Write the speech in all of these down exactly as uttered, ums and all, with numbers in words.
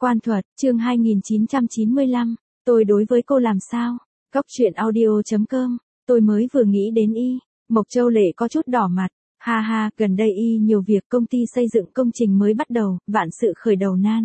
Quan thuật, chương hai nghìn chín trăm chín mươi lăm, tôi đối với cô làm sao? Góc truyện audio chấm com, tôi mới vừa nghĩ đến y. Mộc Châu Lệ có chút đỏ mặt. Ha ha, gần đây y nhiều việc, công ty xây dựng công trình mới bắt đầu, vạn sự khởi đầu nan.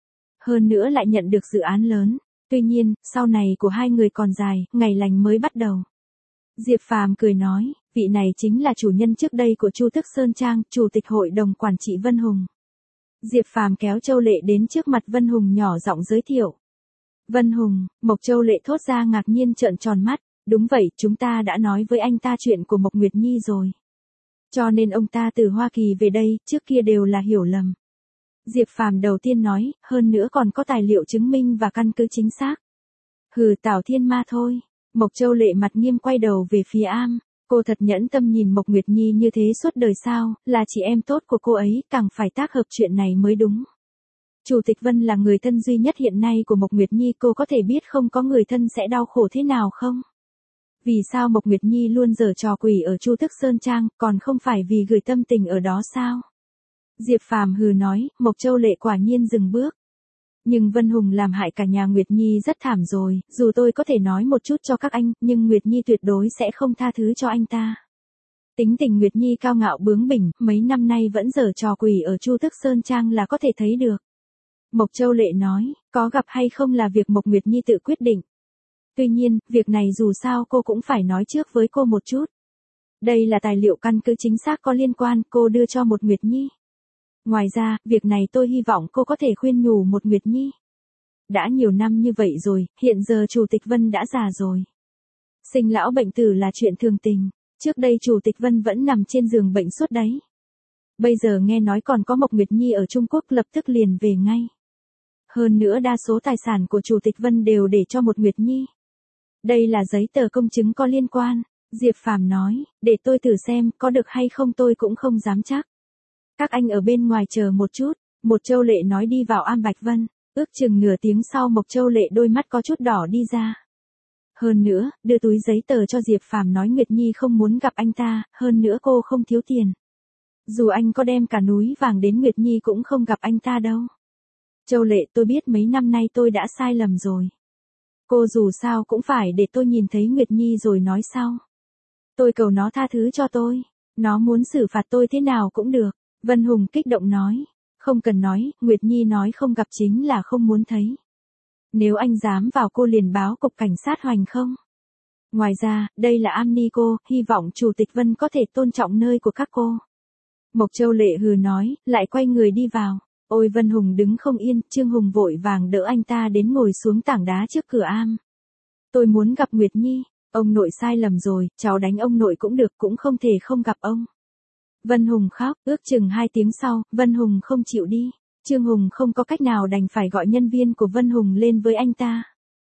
Hơn nữa lại nhận được dự án lớn. Tuy nhiên, sau này của hai người còn dài, ngày lành mới bắt đầu. Diệp Phàm cười nói, vị này chính là chủ nhân trước đây của Chu Thức Sơn Trang, chủ tịch hội đồng quản trị Vân Hùng. Diệp Phàm kéo Châu Lệ đến trước mặt Vân Hùng nhỏ giọng giới thiệu. Vân Hùng, Mộc Châu Lệ thốt ra ngạc nhiên trợn tròn mắt, đúng vậy, chúng ta đã nói với anh ta chuyện của Mộc Nguyệt Nhi rồi. Cho nên ông ta từ Hoa Kỳ về đây, trước kia đều là hiểu lầm. Diệp Phàm đầu tiên nói, hơn nữa còn có tài liệu chứng minh và căn cứ chính xác. Hừ, Tào Thiên Ma thôi. Mộc Châu Lệ mặt nghiêm quay đầu về phía Am. Cô thật nhẫn tâm nhìn Mộc Nguyệt Nhi như thế suốt đời sao, là chị em tốt của cô ấy, càng phải tác hợp chuyện này mới đúng. Chủ tịch Vân là người thân duy nhất hiện nay của Mộc Nguyệt Nhi, cô có thể biết không có người thân sẽ đau khổ thế nào không? Vì sao Mộc Nguyệt Nhi luôn giở trò quỷ ở Chu Thức Sơn Trang, còn không phải vì gửi tâm tình ở đó sao? Diệp Phàm hừ nói, Mộc Châu Lệ quả nhiên dừng bước. Nhưng Vân Hùng làm hại cả nhà Nguyệt Nhi rất thảm rồi, dù tôi có thể nói một chút cho các anh, nhưng Nguyệt Nhi tuyệt đối sẽ không tha thứ cho anh ta. Tính tình Nguyệt Nhi cao ngạo bướng bỉnh, mấy năm nay vẫn giở trò quỷ ở Chu Thức Sơn Trang là có thể thấy được. Mộc Châu Lệ nói, có gặp hay không là việc Mộc Nguyệt Nhi tự quyết định. Tuy nhiên, việc này dù sao cô cũng phải nói trước với cô một chút. Đây là tài liệu căn cứ chính xác có liên quan, cô đưa cho một Nguyệt Nhi. Ngoài ra, việc này tôi hy vọng cô có thể khuyên nhủ một Nguyệt Nhi. Đã nhiều năm như vậy rồi, hiện giờ Chủ tịch Vân đã già rồi. Sinh lão bệnh tử là chuyện thường tình, trước đây Chủ tịch Vân vẫn nằm trên giường bệnh suốt đấy. Bây giờ nghe nói còn có Mộc Nguyệt Nhi ở Trung Quốc lập tức liền về ngay. Hơn nữa đa số tài sản của Chủ tịch Vân đều để cho một Nguyệt Nhi. Đây là giấy tờ công chứng có liên quan, Diệp Phàm nói, để tôi thử xem, có được hay không tôi cũng không dám chắc. Các anh ở bên ngoài chờ một chút, Mộc Châu Lệ nói đi vào Am Bạch Vân, ước chừng nửa tiếng sau Mộc Châu Lệ đôi mắt có chút đỏ đi ra. Hơn nữa, đưa túi giấy tờ cho Diệp Phàm nói Nguyệt Nhi không muốn gặp anh ta, hơn nữa cô không thiếu tiền. Dù anh có đem cả núi vàng đến Nguyệt Nhi cũng không gặp anh ta đâu. Châu Lệ, tôi biết mấy năm nay tôi đã sai lầm rồi. Cô dù sao cũng phải để tôi nhìn thấy Nguyệt Nhi rồi nói sau. Tôi cầu nó tha thứ cho tôi, nó muốn xử phạt tôi thế nào cũng được. Vân Hùng kích động nói, không cần nói, Nguyệt Nhi nói không gặp chính là không muốn thấy. Nếu anh dám vào cô liền báo cục cảnh sát hoành không. Ngoài ra, đây là am ni cô, hy vọng Chủ tịch Vân có thể tôn trọng nơi của các cô. Mộc Châu Lệ hừ nói, lại quay người đi vào. Ôi Vân Hùng đứng không yên, Trương Hùng vội vàng đỡ anh ta đến ngồi xuống tảng đá trước cửa am. Tôi muốn gặp Nguyệt Nhi, ông nội sai lầm rồi, cháu đánh ông nội cũng được, cũng không thể không gặp ông. Vân Hùng khóc, ước chừng hai tiếng sau, Vân Hùng không chịu đi. Trương Hùng không có cách nào đành phải gọi nhân viên của Vân Hùng lên với anh ta.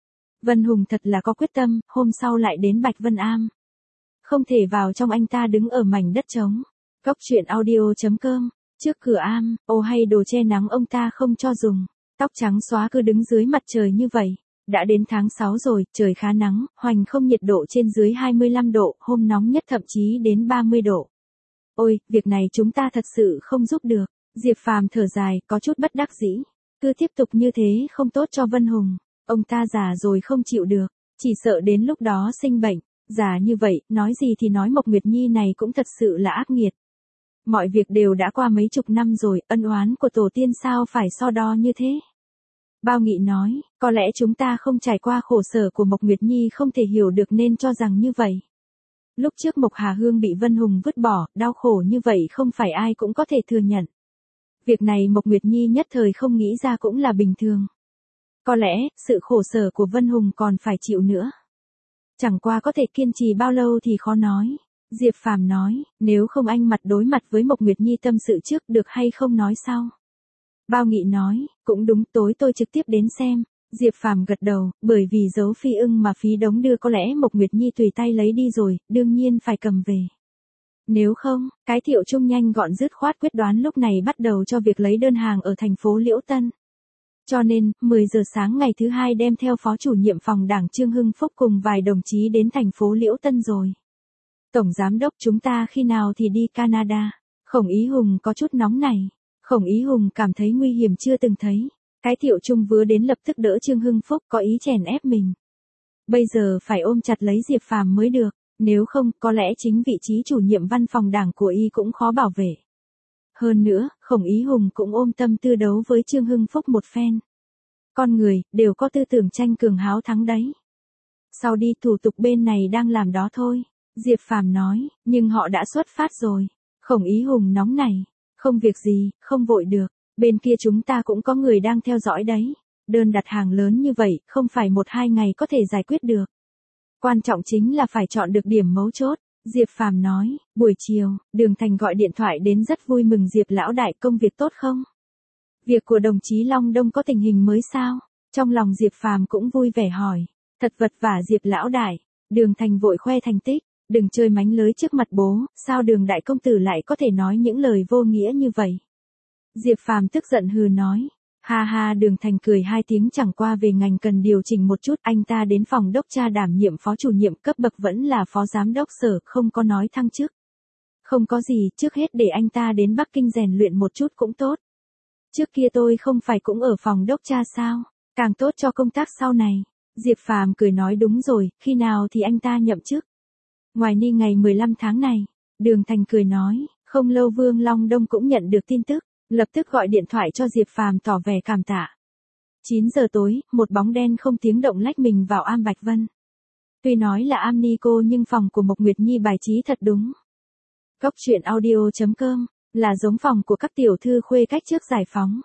Vân Hùng thật là có quyết tâm, hôm sau lại đến Bạch Vân Am. Không thể vào trong, anh ta đứng ở mảnh đất trống. Góc truyện audio chấm com, trước cửa am, ô hay đồ che nắng ông ta không cho dùng. Tóc trắng xóa cứ đứng dưới mặt trời như vậy. Đã đến tháng sáu rồi, trời khá nắng, hoành không, nhiệt độ trên dưới hai mươi lăm độ, hôm nóng nhất thậm chí đến ba mươi độ. Ôi, việc này chúng ta thật sự không giúp được. Diệp Phàm thở dài, có chút bất đắc dĩ. Cứ tiếp tục như thế không tốt cho Vân Hùng. Ông ta già rồi không chịu được, chỉ sợ đến lúc đó sinh bệnh. Già như vậy, nói gì thì nói Mộc Nguyệt Nhi này cũng thật sự là ác nghiệt. Mọi việc đều đã qua mấy chục năm rồi, ân oán của tổ tiên sao phải so đo như thế. Bao Nghị nói, có lẽ chúng ta không trải qua khổ sở của Mộc Nguyệt Nhi không thể hiểu được nên cho rằng như vậy. Lúc trước Mộc Hà Hương bị Vân Hùng vứt bỏ, đau khổ như vậy không phải ai cũng có thể thừa nhận. Việc này Mộc Nguyệt Nhi nhất thời không nghĩ ra cũng là bình thường. Có lẽ, sự khổ sở của Vân Hùng còn phải chịu nữa. Chẳng qua có thể kiên trì bao lâu thì khó nói. Diệp Phàm nói, nếu không anh mặt đối mặt với Mộc Nguyệt Nhi tâm sự trước được hay không nói sau. Bao Nghị nói, cũng đúng, tối tôi trực tiếp đến xem. Diệp Phàm gật đầu, bởi vì dấu phi ưng mà phí đống đưa có lẽ Mộc Nguyệt Nhi tùy tay lấy đi rồi, đương nhiên phải cầm về. Nếu không, cái Thiệu Trung nhanh gọn dứt khoát quyết đoán lúc này bắt đầu cho việc lấy đơn hàng ở thành phố Liễu Tân. Cho nên, mười giờ sáng ngày thứ hai đem theo phó chủ nhiệm phòng đảng Trương Hưng Phúc cùng vài đồng chí đến thành phố Liễu Tân rồi. Tổng giám đốc, chúng ta khi nào thì đi Canada? Khổng Ý Hùng có chút nóng này. Khổng Ý Hùng cảm thấy nguy hiểm chưa từng thấy. Cái Thiệu Trung vừa đến lập tức đỡ Trương Hưng Phúc có ý chèn ép mình. Bây giờ phải ôm chặt lấy Diệp Phàm mới được, nếu không có lẽ chính vị trí chủ nhiệm văn phòng đảng của y cũng khó bảo vệ. Hơn nữa, Khổng Ý Hùng cũng ôm tâm tư đấu với Trương Hưng Phúc một phen. Con người, đều có tư tưởng tranh cường háo thắng đấy. Sau đi thủ tục bên này đang làm đó thôi, Diệp Phàm nói, nhưng họ đã xuất phát rồi. Khổng Ý Hùng nóng này, không việc gì, không vội được, bên kia chúng ta cũng có người đang theo dõi đấy. Đơn đặt hàng lớn như vậy, không phải một hai ngày có thể giải quyết được. Quan trọng chính là phải chọn được điểm mấu chốt. Diệp Phàm nói, buổi chiều, Đường Thành gọi điện thoại đến rất vui mừng Diệp lão đại công việc tốt không? Việc của đồng chí Long Đông có tình hình mới sao? Trong lòng Diệp Phàm cũng vui vẻ hỏi, thật vật vả Diệp lão đại. Đường Thành vội khoe thành tích, đừng chơi mánh lới trước mặt bố, sao Đường đại công tử lại có thể nói những lời vô nghĩa như vậy? Diệp Phàm tức giận hừ nói. Ha ha, Đường Thành cười hai tiếng, chẳng qua về ngành cần điều chỉnh một chút, anh ta đến phòng đốc tra đảm nhiệm phó chủ nhiệm, cấp bậc vẫn là phó giám đốc sở, không có nói thăng chức. Không có gì, trước hết để anh ta đến Bắc Kinh rèn luyện một chút cũng tốt. Trước kia tôi không phải cũng ở phòng đốc tra sao, càng tốt cho công tác sau này. Diệp Phàm cười nói đúng rồi, khi nào thì anh ta nhậm chức? Ngoài ni ngày mười lăm tháng này, Đường Thành cười nói, không lâu Vương Long Đông cũng nhận được tin tức. Lập tức gọi điện thoại cho Diệp Phàm tỏ vẻ cảm tạ. chín giờ tối, một bóng đen không tiếng động lách mình vào Am Bạch Vân. Tuy nói là Am Ni cô nhưng phòng của Mộc Nguyệt Nhi bài trí thật đúng. Cốc truyện audio chấm com là giống phòng của các tiểu thư khuê cách trước giải phóng.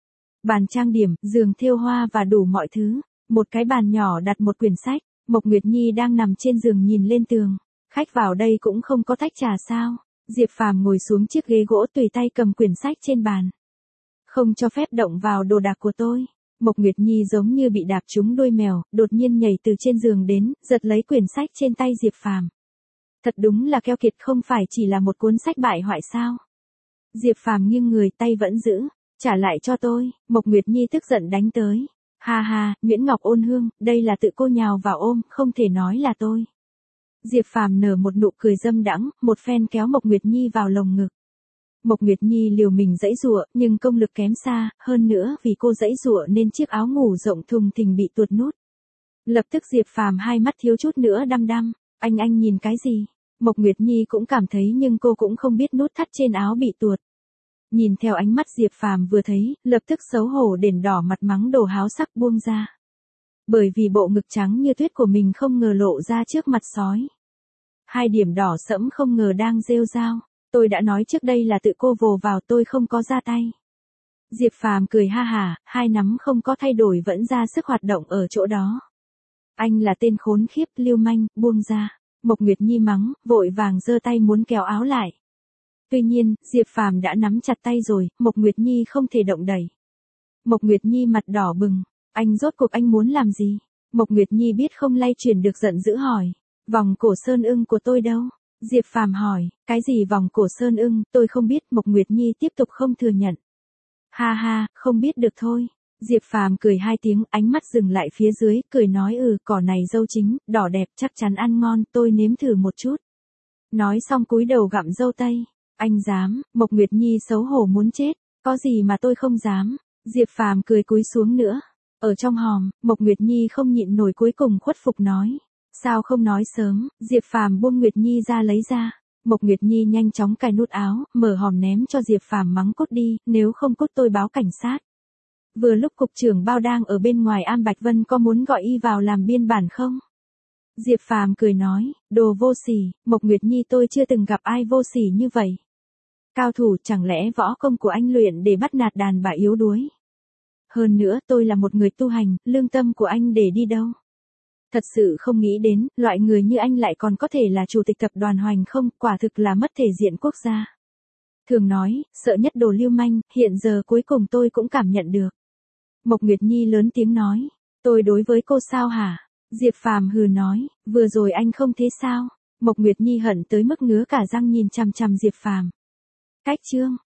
Bàn trang điểm, giường thêu hoa và đủ mọi thứ. Một cái bàn nhỏ đặt một quyển sách. Mộc Nguyệt Nhi đang nằm trên giường nhìn lên tường. Khách vào đây cũng không có tách trà sao? Diệp Phàm ngồi xuống chiếc ghế gỗ tùy tay cầm quyển sách trên bàn. Không cho phép động vào đồ đạc của tôi. Mộc Nguyệt Nhi giống như bị đạp trúng đuôi mèo, đột nhiên nhảy từ trên giường đến, giật lấy quyển sách trên tay Diệp Phàm. Thật đúng là keo kiệt, không phải chỉ là một cuốn sách bại hoại sao? Diệp Phàm nghiêng người, tay vẫn giữ, trả lại cho tôi. Mộc Nguyệt Nhi tức giận đánh tới. Ha ha, Nguyễn Ngọc Ôn Hương, đây là tự cô nhào vào ôm, không thể nói là tôi. Diệp Phàm nở một nụ cười dâm đãng, một phen kéo Mộc Nguyệt Nhi vào lồng ngực. Mộc Nguyệt Nhi liều mình giãy giụa, nhưng công lực kém xa, hơn nữa vì cô giãy giụa nên chiếc áo ngủ rộng thùng thình bị tuột nút. Lập tức Diệp Phàm hai mắt thiếu chút nữa đăm đăm, anh anh nhìn cái gì? Mộc Nguyệt Nhi cũng cảm thấy nhưng cô cũng không biết nút thắt trên áo bị tuột. Nhìn theo ánh mắt Diệp Phàm vừa thấy, lập tức xấu hổ đền đỏ mặt mắng đồ háo sắc buông ra. Bởi vì bộ ngực trắng như tuyết của mình không ngờ lộ ra trước mặt sói. Hai điểm đỏ sẫm không ngờ đang rêu rao. Tôi đã nói trước đây là tự cô vồ vào, tôi không có ra tay. Diệp Phàm cười ha hả, hai nắm không có thay đổi vẫn ra sức hoạt động ở chỗ đó. Anh là tên khốn khiếp, lưu manh, buông ra. Mộc Nguyệt Nhi mắng, vội vàng giơ tay muốn kéo áo lại. Tuy nhiên, Diệp Phàm đã nắm chặt tay rồi, Mộc Nguyệt Nhi không thể động đẩy. Mộc Nguyệt Nhi mặt đỏ bừng, anh rốt cuộc anh muốn làm gì? Mộc Nguyệt Nhi biết không lay chuyển được giận dữ hỏi. Vòng cổ sơn ưng của tôi đâu? Diệp Phàm hỏi, cái gì vòng cổ sơn ưng, tôi không biết. Mộc Nguyệt Nhi tiếp tục không thừa nhận. Ha ha, không biết được thôi. Diệp Phàm cười hai tiếng, ánh mắt dừng lại phía dưới, cười nói ừ, cỏ này dâu chính, đỏ đẹp, chắc chắn ăn ngon, tôi nếm thử một chút. Nói xong cúi đầu gặm dâu tây. Anh dám? Mộc Nguyệt Nhi xấu hổ muốn chết, có gì mà tôi không dám. Diệp Phàm cười cúi xuống nữa. Ở trong hòm, Mộc Nguyệt Nhi không nhịn nổi cuối cùng khuất phục nói. Sao không nói sớm? Diệp Phàm buông Nguyệt Nhi ra lấy ra. Mộc Nguyệt Nhi nhanh chóng cài nút áo, mở hòm ném cho Diệp Phàm mắng cút đi, nếu không cút tôi báo cảnh sát. Vừa lúc cục trưởng Bao đang ở bên ngoài Am Bạch Vân, có muốn gọi y vào làm biên bản không? Diệp Phàm cười nói, đồ vô sỉ, Mộc Nguyệt Nhi tôi chưa từng gặp ai vô sỉ như vậy. Cao thủ, chẳng lẽ võ công của anh luyện để bắt nạt đàn bà yếu đuối? Hơn nữa tôi là một người tu hành, lương tâm của anh để đi đâu? Thật sự không nghĩ đến, loại người như anh lại còn có thể là chủ tịch tập đoàn Hoành Không, quả thực là mất thể diện quốc gia. Thường nói, sợ nhất đồ lưu manh, hiện giờ cuối cùng tôi cũng cảm nhận được. Mộc Nguyệt Nhi lớn tiếng nói, tôi đối với cô sao hả? Diệp Phàm hừ nói, vừa rồi anh không thế sao? Mộc Nguyệt Nhi hận tới mức ngứa cả răng nhìn chằm chằm Diệp Phàm. Cách chương